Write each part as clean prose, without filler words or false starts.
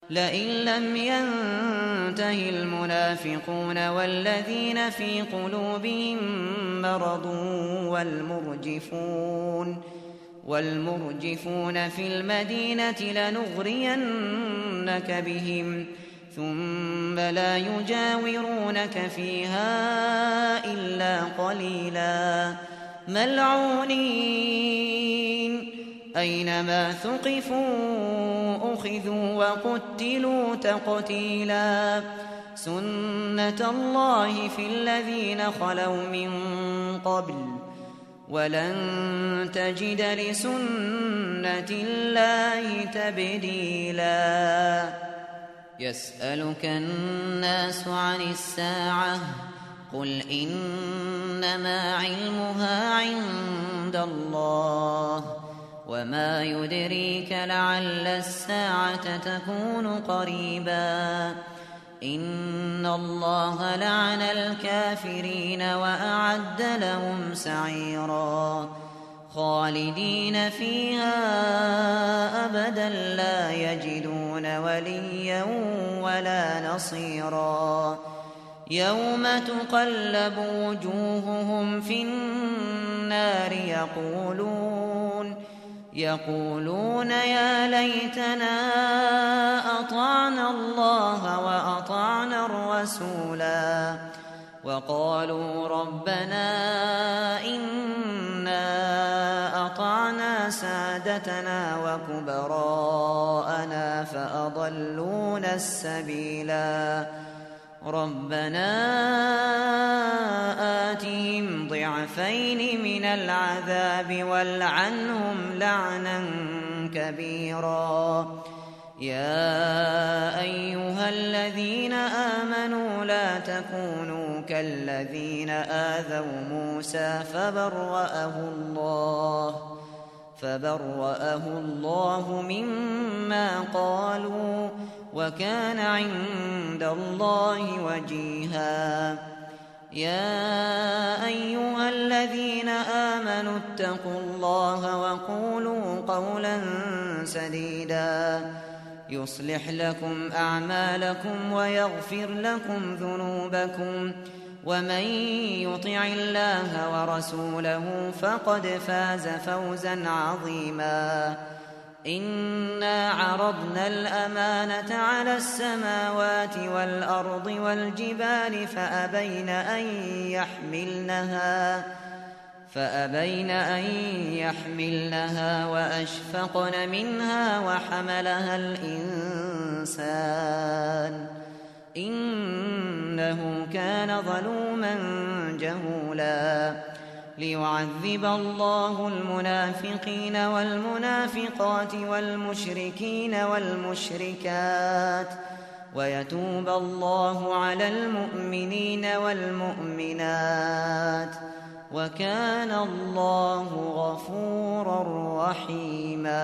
لئن لم ينته المنافقون والذين في قلوبهم مرض والمرجفون في المدينة لنغرينك بهم ثم لا يجاورونك فيها إلا قليلا ملعونين أينما ثقفوا أخذوا وقتلوا تقتيلا سنة الله في الذين خلوا من قبل ولن تجد لسنة الله تبديلا يسألك الناس عن الساعة قل إنما علمها عند الله وما يدريك لعل الساعة تكون قريبا إن الله لعن الكافرين وأعد لهم سعيرا خالدين فيها أبدا لا يجدون وليا ولا نصيرا يوم تقلب وجوههم في النار يقولون يا ليتنا أطعنا الله وأطعنا الرسولا وقالوا ربنا إنا أطعنا سادتنا وكبراءنا فأضلونا السبيلا ربنا آتهم ضعفين من العذاب والعنهم لعنا كبيرا يا أيها الذين آمنوا لا تكونوا كالذين آذوا موسى فبرأه الله مما قالوا وكان عند الله وجيها يا أيها الذين آمنوا اتقوا الله وقولوا قولا سديدا يصلح لكم أعمالكم ويغفر لكم ذنوبكم ومن يطع الله ورسوله فقد فاز فوزا عظيما إنا عرضنا الأمانة على السماوات والأرض والجبال فأبين أن يحملنها وأشفقن منها وحملها الإنسان إنه كان ظلوما جهولا ليعذب الله المنافقين والمنافقات والمشركين والمشركات ويتوب الله على المؤمنين والمؤمنات وكان الله غفورا رحيما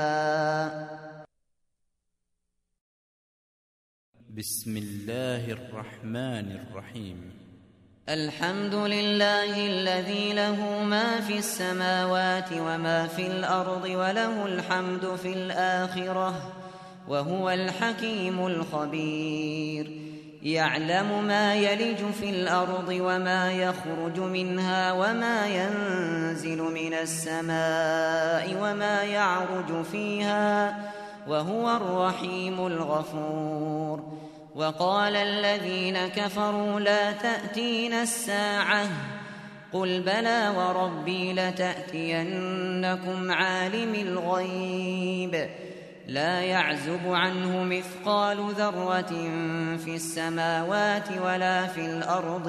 بسم الله الرحمن الرحيم الحمد لله الذي له ما في السماوات وما في الأرض وله الحمد في الآخرة وهو الحكيم الخبير يعلم ما يلج في الأرض وما يخرج منها وما ينزل من السماء وما يعرج فيها وهو الرحيم الغفور وقال الذين كفروا لا تأتينا الساعة قل بلى وربي لتأتينكم عالم الغيب لا يعزب عنه مثقال ذرة في السماوات ولا في الأرض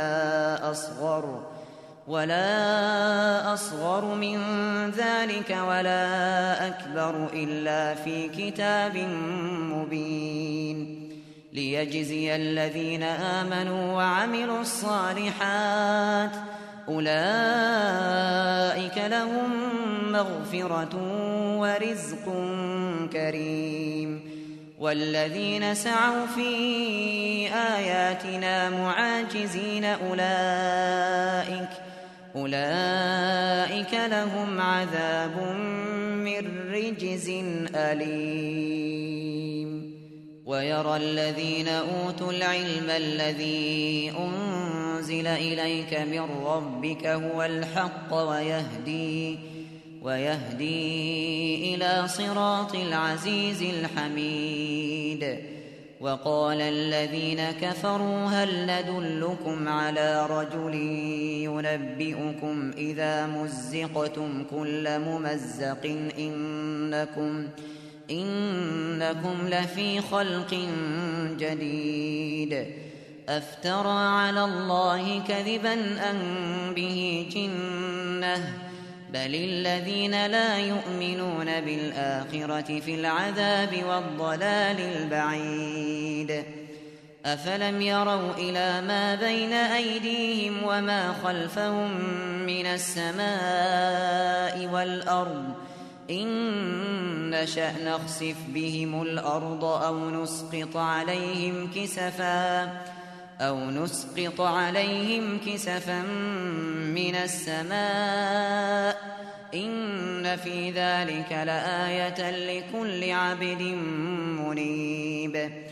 ولا أصغر من ذلك ولا أكبر إلا في كتاب مبين ليجزي الذين آمنوا وعملوا الصالحات أولئك لهم مغفرة ورزق كريم والذين سعوا في آياتنا معاجزين أولئك لهم عذاب من رجز أليم ويرى الذين أوتوا العلم الذي أنزل إليك من ربك هو الحق ويهدي إلى صراط العزيز الحميد. وقال الذين كفروا هل ندلكم على رجل ينبئكم إذا مزقتم كل ممزق إنكم لفي خلق جديد. أفترى على الله كذبا أم به جنة بل الذين لا يؤمنون بالآخرة في العذاب والضلال البعيد. أفلم يروا إلى ما بين أيديهم وما خلفهم من السماء والأرض إن نشأ نخسف بهم الأرض أو نسقط عليهم كسفا من السماء إن في ذلك لآية لكل عبد منيب.